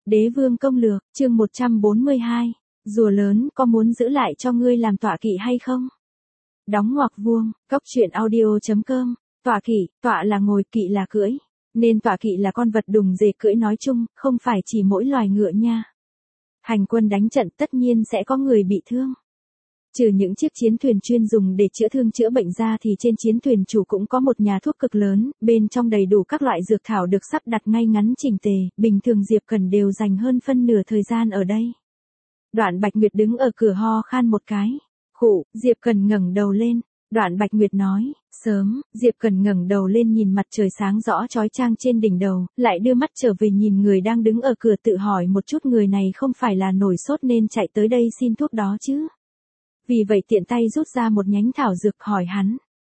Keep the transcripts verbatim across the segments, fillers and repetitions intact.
Đế vương công lược, chương một trăm bốn mươi hai, rùa lớn có muốn giữ lại cho ngươi làm tọa kỵ hay không? Đóng ngoặc vuông, cốc truyện audio chấm com, tọa kỵ, tọa là ngồi, kỵ là cưỡi, nên tọa kỵ là con vật đùng dề cưỡi nói chung, không phải chỉ mỗi loài ngựa nha. Hành quân đánh trận tất nhiên sẽ có người bị thương. Trừ những chiếc chiến thuyền chuyên dùng để chữa thương chữa bệnh ra thì trên chiến thuyền chủ cũng có một nhà thuốc cực lớn, bên trong đầy đủ các loại dược thảo được sắp đặt ngay ngắn chỉnh tề, bình thường Diệp Cẩn đều dành hơn phân nửa thời gian ở đây. Đoạn Bạch Nguyệt đứng ở cửa ho khan một cái. Khụ, Diệp Cẩn ngẩng đầu lên. Đoạn Bạch Nguyệt nói, sớm, Diệp Cẩn ngẩng đầu lên nhìn mặt trời sáng rõ chói chang trên đỉnh đầu, lại đưa mắt trở về nhìn người đang đứng ở cửa tự hỏi một chút người này không phải là nổi sốt nên chạy tới đây xin thuốc đó chứ. Vì vậy tiện tay rút ra một nhánh thảo dược hỏi hắn.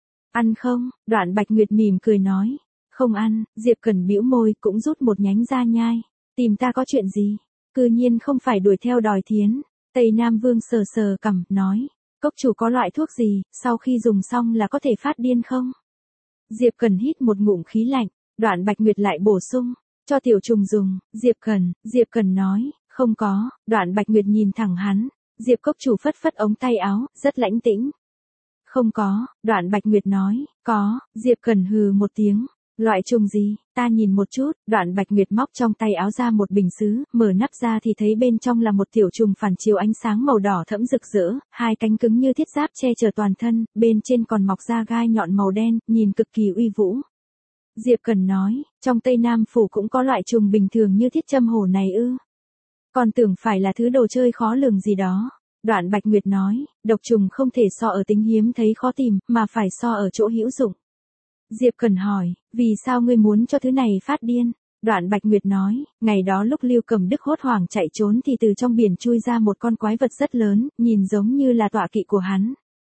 Ăn không? Đoạn Bạch Nguyệt mỉm cười nói. Không ăn, Diệp Cẩn bĩu môi cũng rút một nhánh ra nhai. Tìm ta có chuyện gì? Cư nhiên không phải đuổi theo đòi thiến. Tây Nam Vương sờ sờ cằm, nói. Cốc chủ có loại thuốc gì, sau khi dùng xong là có thể phát điên không? Diệp Cẩn hít một ngụm khí lạnh. Đoạn Bạch Nguyệt lại bổ sung. Cho tiểu trùng dùng, Diệp Cẩn, Diệp Cẩn nói. Không có, Đoạn Bạch Nguyệt nhìn thẳng hắn. Diệp cốc chủ phất phất ống tay áo, rất lãnh tĩnh. Không có, Đoạn Bạch Nguyệt nói, có, Diệp Cẩn hừ một tiếng. Loại trùng gì, ta nhìn một chút, Đoạn Bạch Nguyệt móc trong tay áo ra một bình sứ, mở nắp ra thì thấy bên trong là một tiểu trùng phản chiếu ánh sáng màu đỏ thẫm rực rỡ, hai cánh cứng như thiết giáp che chở toàn thân, bên trên còn mọc ra gai nhọn màu đen, nhìn cực kỳ uy vũ. Diệp Cẩn nói, trong Tây Nam Phủ cũng có loại trùng bình thường như thiết châm hổ này ư. Còn tưởng phải là thứ đồ chơi khó lường gì đó. Đoạn Bạch Nguyệt nói, độc trùng không thể so ở tính hiếm thấy khó tìm, mà phải so ở chỗ hữu dụng. Diệp Cẩn hỏi, vì sao ngươi muốn cho thứ này phát điên? Đoạn Bạch Nguyệt nói, ngày đó lúc Lưu Cẩm Đức hốt hoảng chạy trốn thì từ trong biển chui ra một con quái vật rất lớn, nhìn giống như là tọa kỵ của hắn.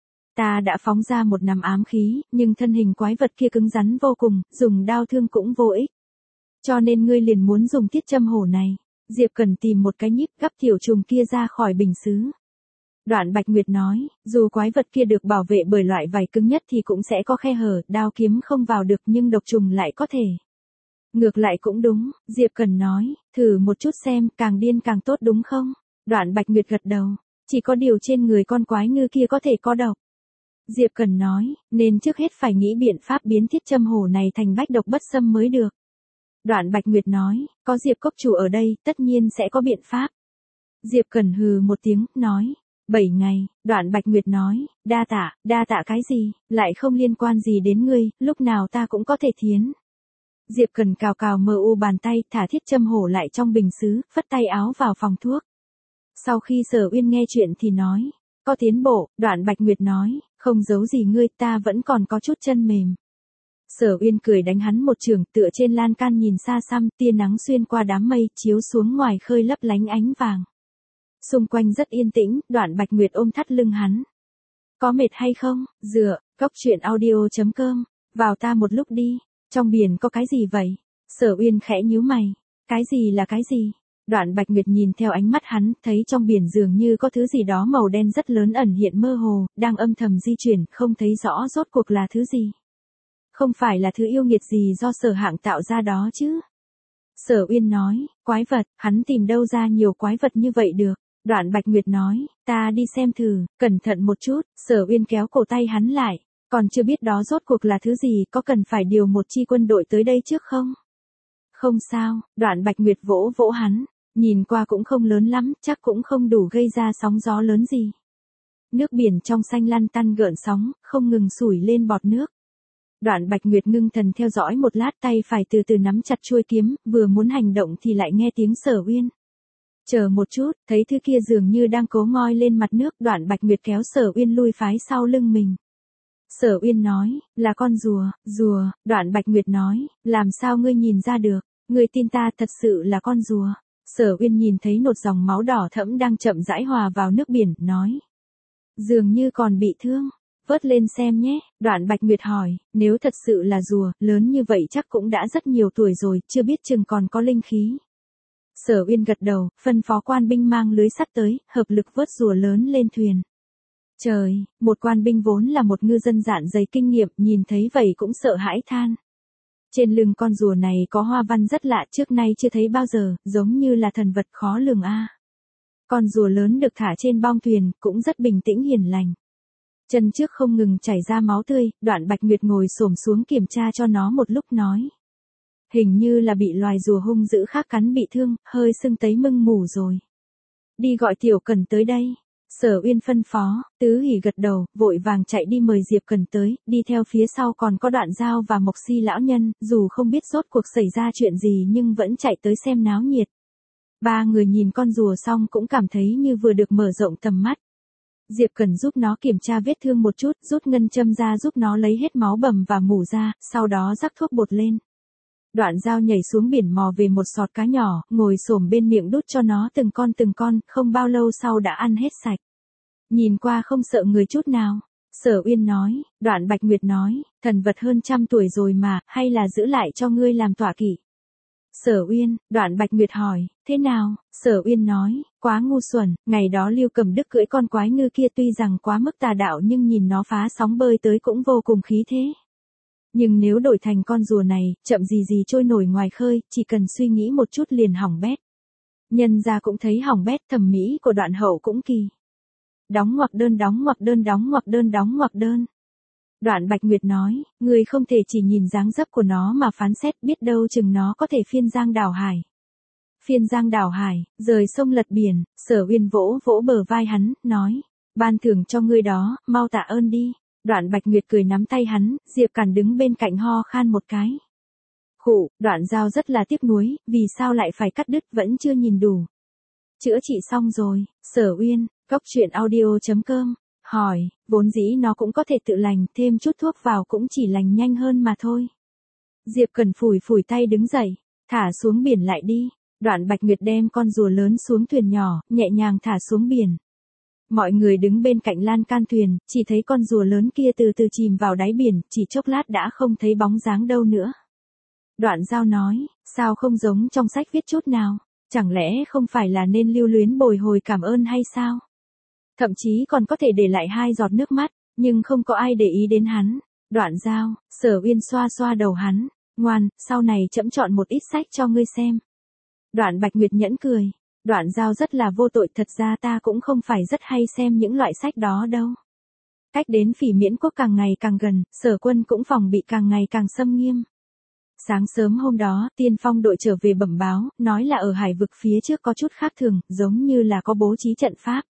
Ta đã phóng ra một nắm ám khí, nhưng thân hình quái vật kia cứng rắn vô cùng, dùng đao thương cũng vô ích. Cho nên ngươi liền muốn dùng thiết châm hổ này. Diệp Cẩn tìm một cái nhíp gắp tiểu trùng kia ra khỏi bình sứ. Đoạn Bạch Nguyệt nói, dù quái vật kia được bảo vệ bởi loại vảy cứng nhất thì cũng sẽ có khe hở, đao kiếm không vào được nhưng độc trùng lại có thể. Ngược lại cũng đúng, Diệp Cẩn nói, thử một chút xem, càng điên càng tốt đúng không? Đoạn Bạch Nguyệt gật đầu, chỉ có điều trên người con quái ngư kia có thể có độc. Diệp Cẩn nói, nên trước hết phải nghĩ biện pháp biến thiết châm hổ này thành bách độc bất xâm mới được. Đoạn Bạch Nguyệt nói, có Diệp cốc chủ ở đây, tất nhiên sẽ có biện pháp. Diệp Cẩn hừ một tiếng, nói, bảy ngày, Đoạn Bạch Nguyệt nói, đa tạ, đa tạ cái gì, lại không liên quan gì đến ngươi, lúc nào ta cũng có thể thiến. Diệp Cẩn cào cào mờ u bàn tay, thả thiết châm hổ lại trong bình sứ, phất tay áo vào phòng thuốc. Sau khi Sở Uyên nghe chuyện thì nói, có tiến bộ, Đoạn Bạch Nguyệt nói, không giấu gì ngươi, ta vẫn còn có chút chân mềm. Sở Uyên cười đánh hắn một chưởng, tựa trên lan can nhìn xa xăm, tia nắng xuyên qua đám mây, chiếu xuống ngoài khơi lấp lánh ánh vàng. Xung quanh rất yên tĩnh, Đoạn Bạch Nguyệt ôm thắt lưng hắn. Có mệt hay không? Dựa, cốc truyện audio chấm com, vào ta một lúc đi, trong biển có cái gì vậy? Sở Uyên khẽ nhíu mày, cái gì là cái gì? Đoạn Bạch Nguyệt nhìn theo ánh mắt hắn, thấy trong biển dường như có thứ gì đó màu đen rất lớn ẩn hiện mơ hồ, đang âm thầm di chuyển, không thấy rõ rốt cuộc là thứ gì. Không phải là thứ yêu nghiệt gì do Sở Hạng tạo ra đó chứ? Sở Uyên nói, quái vật, hắn tìm đâu ra nhiều quái vật như vậy được? Đoạn Bạch Nguyệt nói, ta đi xem thử, cẩn thận một chút. Sở Uyên kéo cổ tay hắn lại, còn chưa biết đó rốt cuộc là thứ gì, có cần phải điều một chi quân đội tới đây trước không? Không sao, Đoạn Bạch Nguyệt vỗ vỗ hắn, nhìn qua cũng không lớn lắm, chắc cũng không đủ gây ra sóng gió lớn gì. Nước biển trong xanh lăn tăn gợn sóng, không ngừng sủi lên bọt nước. Đoạn Bạch Nguyệt ngưng thần theo dõi một lát, tay phải từ từ nắm chặt chuôi kiếm, vừa muốn hành động thì lại nghe tiếng Sở Uyên. Chờ một chút, thấy thứ kia dường như đang cố ngoi lên mặt nước, Đoạn Bạch Nguyệt kéo Sở Uyên lui phái sau lưng mình. Sở Uyên nói, là con rùa, rùa, Đoạn Bạch Nguyệt nói, làm sao ngươi nhìn ra được, ngươi tin ta thật sự là con rùa. Sở Uyên nhìn thấy một dòng máu đỏ thẫm đang chậm rãi hòa vào nước biển, nói. Dường như còn bị thương. Vớt lên xem nhé, Đoạn Bạch Nguyệt hỏi, nếu thật sự là rùa, lớn như vậy chắc cũng đã rất nhiều tuổi rồi, chưa biết chừng còn có linh khí. Sở Uyên gật đầu, phân phó quan binh mang lưới sắt tới, hợp lực vớt rùa lớn lên thuyền. Trời, một quan binh vốn là một ngư dân dạn dày kinh nghiệm, nhìn thấy vậy cũng sợ hãi than. Trên lưng con rùa này có hoa văn rất lạ, trước nay chưa thấy bao giờ, giống như là thần vật khó lường a. Con rùa lớn được thả trên bong thuyền, cũng rất bình tĩnh hiền lành. Chân trước không ngừng chảy ra máu tươi, Đoạn Bạch Nguyệt ngồi xổm xuống kiểm tra cho nó một lúc nói. Hình như là bị loài rùa hung dữ khác cắn bị thương, hơi sưng tấy mưng mủ rồi. Đi gọi Tiểu Cần tới đây. Sở Uyên phân phó, Tứ Hỉ gật đầu, vội vàng chạy đi mời Diệp Cần tới, đi theo phía sau còn có Đoạn Giao và Mộc Si lão nhân, dù không biết rốt cuộc xảy ra chuyện gì nhưng vẫn chạy tới xem náo nhiệt. Ba người nhìn con rùa xong cũng cảm thấy như vừa được mở rộng tầm mắt. Diệp Cần giúp nó kiểm tra vết thương một chút, rút ngân châm ra giúp nó lấy hết máu bầm và mủ ra, sau đó rắc thuốc bột lên. Đoạn Giao nhảy xuống biển mò về một sọt cá nhỏ, ngồi xổm bên miệng đút cho nó từng con từng con, không bao lâu sau đã ăn hết sạch. Nhìn qua không sợ người chút nào. Sở Uyên nói, Đoạn Bạch Nguyệt nói, thần vật hơn trăm tuổi rồi mà, hay là giữ lại cho ngươi làm tọa kỵ. Sở Uyên, Đoạn Bạch Nguyệt hỏi, thế nào? Sở Uyên nói, quá ngu xuẩn, ngày đó Lưu Cầm Đức cưỡi con quái ngư kia tuy rằng quá mức tà đạo nhưng nhìn nó phá sóng bơi tới cũng vô cùng khí thế. Nhưng nếu đổi thành con rùa này, chậm gì gì trôi nổi ngoài khơi, chỉ cần suy nghĩ một chút liền hỏng bét. Nhân gia cũng thấy hỏng bét, thẩm mỹ của Đoạn hậu cũng kỳ. Đóng ngoặc đơn đóng ngoặc đơn đóng ngoặc đơn đóng ngoặc đơn. Đoạn Bạch Nguyệt nói, người không thể chỉ nhìn dáng dấp của nó mà phán xét, biết đâu chừng nó có thể phiên giang đảo hải. Phiên giang đảo hải, rời sông lật biển. Sở Uyên vỗ vỗ bờ vai hắn, nói, ban thưởng cho ngươi đó, mau tạ ơn đi. Đoạn Bạch Nguyệt cười nắm tay hắn, Diệp Cản đứng bên cạnh ho khan một cái. Khụ, Đoạn Giao rất là tiếc nuối, vì sao lại phải cắt đứt, vẫn chưa nhìn đủ. Chữa trị xong rồi. Sở Uyên, Cốc Truyện Audio chấm com, hỏi, vốn dĩ nó cũng có thể tự lành, thêm chút thuốc vào cũng chỉ lành nhanh hơn mà thôi. Diệp Cẩn phủi phủi tay đứng dậy, thả xuống biển lại đi. Đoạn Bạch Nguyệt đem con rùa lớn xuống thuyền nhỏ, nhẹ nhàng thả xuống biển. Mọi người đứng bên cạnh lan can thuyền, chỉ thấy con rùa lớn kia từ từ chìm vào đáy biển, chỉ chốc lát đã không thấy bóng dáng đâu nữa. Đoạn Giao nói, sao không giống trong sách viết chút nào, chẳng lẽ không phải là nên lưu luyến bồi hồi cảm ơn hay sao? Thậm chí còn có thể để lại hai giọt nước mắt, nhưng không có ai để ý đến hắn. Đoạn Giao, Sở Uyên xoa xoa đầu hắn, ngoan, sau này trẫm chọn một ít sách cho ngươi xem. Đoạn Bạch Nguyệt nhẫn cười. Đoạn Giao rất là vô tội, thật ra ta cũng không phải rất hay xem những loại sách đó đâu. Cách đến Phỉ Miễn Quốc càng ngày càng gần, Sở Quân cũng phòng bị càng ngày càng xâm nghiêm. Sáng sớm hôm đó, Tiên Phong đội trở về bẩm báo, nói là ở hải vực phía trước có chút khác thường, giống như là có bố trí trận pháp.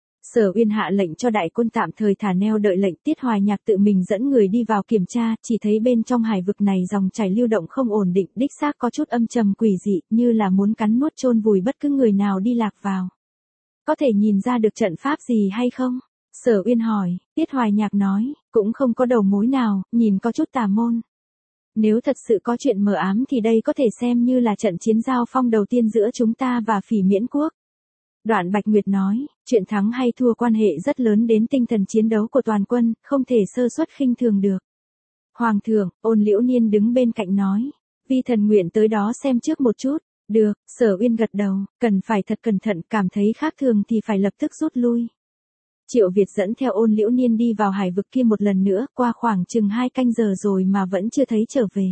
Sở Uyên hạ lệnh cho đại quân tạm thời thả neo đợi lệnh, Tiết Hoài Nhạc tự mình dẫn người đi vào kiểm tra, chỉ thấy bên trong hải vực này dòng chảy lưu động không ổn định, đích xác có chút âm trầm quỷ dị, như là muốn cắn nuốt chôn vùi bất cứ người nào đi lạc vào. Có thể nhìn ra được trận pháp gì hay không? Sở Uyên hỏi. Tiết Hoài Nhạc nói, cũng không có đầu mối nào, nhìn có chút tà môn. Nếu thật sự có chuyện mờ ám thì đây có thể xem như là trận chiến giao phong đầu tiên giữa chúng ta và Phỉ Miễn Quốc. Đoạn Bạch Nguyệt nói, chuyện thắng hay thua quan hệ rất lớn đến tinh thần chiến đấu của toàn quân, không thể sơ suất khinh thường được. Hoàng thượng, Ôn Liễu Niên đứng bên cạnh nói, vi thần nguyện tới đó xem trước một chút. Được, Sở Uyên gật đầu, cần phải thật cẩn thận, cảm thấy khác thường thì phải lập tức rút lui. Triệu Việt dẫn theo Ôn Liễu Niên đi vào hải vực kia một lần nữa, qua khoảng chừng hai canh giờ rồi mà vẫn chưa thấy trở về.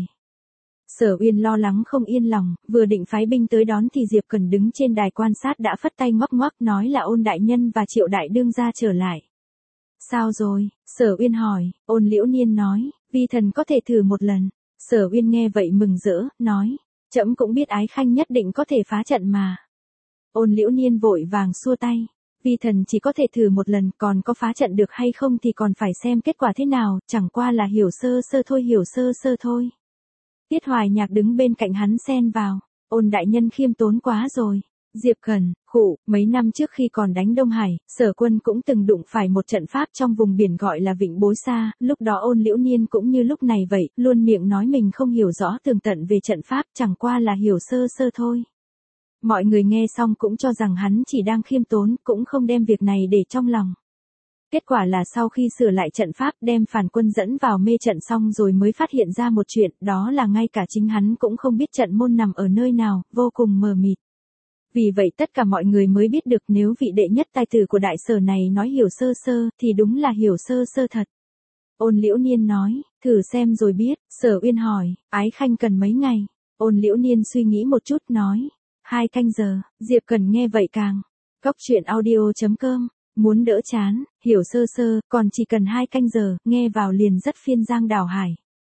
Sở Uyên lo lắng không yên lòng, vừa định phái binh tới đón thì Diệp Cẩn đứng trên đài quan sát đã phất tay ngoắc ngoắc nói là Ôn đại nhân và Triệu đại đương gia trở lại. Sao rồi? Sở Uyên hỏi. Ôn Liễu Niên nói, vi thần có thể thử một lần. Sở Uyên nghe vậy mừng rỡ, nói, trẫm cũng biết Ái Khanh nhất định có thể phá trận mà. Ôn Liễu Niên vội vàng xua tay. Vi thần chỉ có thể thử một lần, còn có phá trận được hay không thì còn phải xem kết quả thế nào, chẳng qua là hiểu sơ sơ thôi, hiểu sơ sơ thôi. Tiết Hoài Nhạc đứng bên cạnh hắn xen vào, Ôn đại nhân khiêm tốn quá rồi. Diệp Cẩn, khụ, mấy năm trước khi còn đánh Đông Hải, Sở Quân cũng từng đụng phải một trận pháp trong vùng biển gọi là Vịnh Bối Sa, lúc đó Ôn Liễu Niên cũng như lúc này vậy, luôn miệng nói mình không hiểu rõ tường tận về trận pháp, chẳng qua là hiểu sơ sơ thôi. Mọi người nghe xong cũng cho rằng hắn chỉ đang khiêm tốn, cũng không đem việc này để trong lòng. Kết quả là sau khi sửa lại trận pháp đem phản quân dẫn vào mê trận xong rồi mới phát hiện ra một chuyện, đó là ngay cả chính hắn cũng không biết trận môn nằm ở nơi nào, vô cùng mờ mịt. Vì vậy tất cả mọi người mới biết được nếu vị đệ nhất tài tử của đại sở này nói hiểu sơ sơ thì đúng là hiểu sơ sơ thật. Ôn Liễu Niên nói, Thử xem rồi biết, Sở Uyên hỏi, Ái Khanh cần mấy ngày? Ôn Liễu Niên suy nghĩ một chút nói, hai canh giờ, Diệp Cần nghe vậy càng. Cốc truyện audio chấm com, muốn đỡ chán, hiểu sơ sơ, còn chỉ cần hai canh giờ, nghe vào liền rất phiên giang đảo hải.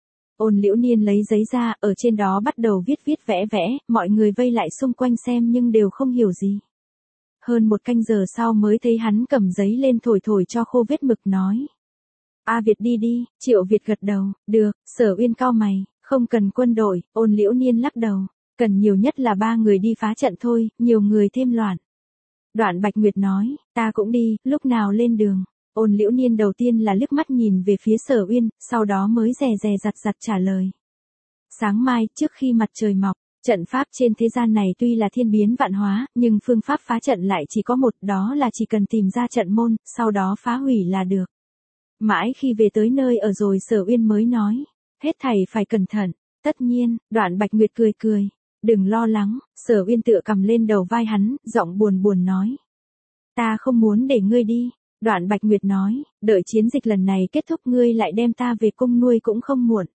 Ôn Liễu Niên lấy giấy ra, ở trên đó bắt đầu viết viết vẽ vẽ, mọi người vây lại xung quanh xem nhưng đều không hiểu gì. Hơn một canh giờ sau mới thấy hắn cầm giấy lên thổi thổi cho khô vết mực nói. A Việt đi đi, Triệu Việt gật đầu, được, Sở Uyên cau mày, không cần quân đội, Ôn Liễu Niên lắc đầu, cần nhiều nhất là ba người đi phá trận thôi, nhiều người thêm loạn. Đoạn Bạch Nguyệt nói, ta cũng đi, lúc nào lên đường. Ôn Liễu Niên đầu tiên là liếc mắt nhìn về phía Sở Uyên, sau đó mới dè dè dặt dặt trả lời. Sáng mai, trước khi mặt trời mọc, trận pháp trên thế gian này tuy là thiên biến vạn hóa, nhưng phương pháp phá trận lại chỉ có một, đó là chỉ cần tìm ra trận môn, sau đó phá hủy là được. Mãi khi về tới nơi ở rồi Sở Uyên mới nói, hết thảy phải cẩn thận, tất nhiên, Đoạn Bạch Nguyệt cười cười, đừng lo lắng, Sở Uyên tựa cầm lên đầu vai hắn, giọng buồn buồn nói. Ta không muốn để ngươi đi. Đoạn Bạch Nguyệt nói, đợi chiến dịch lần này kết thúc ngươi lại đem ta về cung nuôi cũng không muộn.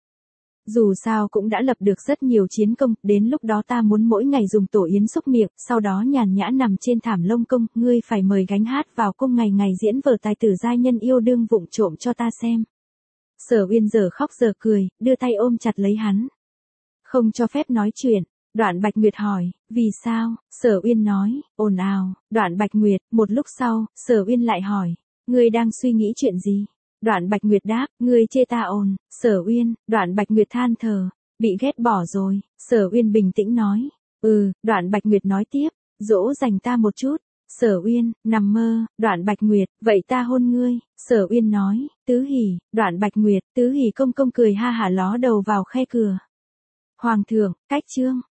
Dù sao cũng đã lập được rất nhiều chiến công, đến lúc đó ta muốn mỗi ngày dùng tổ yến xúc miệng, sau đó nhàn nhã nằm trên thảm lông công, ngươi phải mời gánh hát vào cung ngày ngày diễn vở tài tử giai nhân yêu đương vụng trộm cho ta xem. Sở Uyên giờ khóc giờ cười, đưa tay ôm chặt lấy hắn. Không cho phép nói chuyện. Đoạn Bạch Nguyệt hỏi, vì sao? Sở Uyên nói, ồn ào. Đoạn Bạch Nguyệt, một lúc sau, Sở Uyên lại hỏi, ngươi đang suy nghĩ chuyện gì? Đoạn Bạch Nguyệt đáp, ngươi chê ta ồn. Sở Uyên, Đoạn Bạch Nguyệt than thở, bị ghét bỏ rồi. Sở Uyên bình tĩnh nói, ừ. Đoạn Bạch Nguyệt nói tiếp, dỗ dành ta một chút. Sở Uyên, nằm mơ. Đoạn Bạch Nguyệt, vậy ta hôn ngươi. Sở Uyên nói, tứ hỉ. Đoạn Bạch Nguyệt, tứ hỉ công công cười ha hả ló đầu vào khe cửa. Hoàng thượng, cách chương.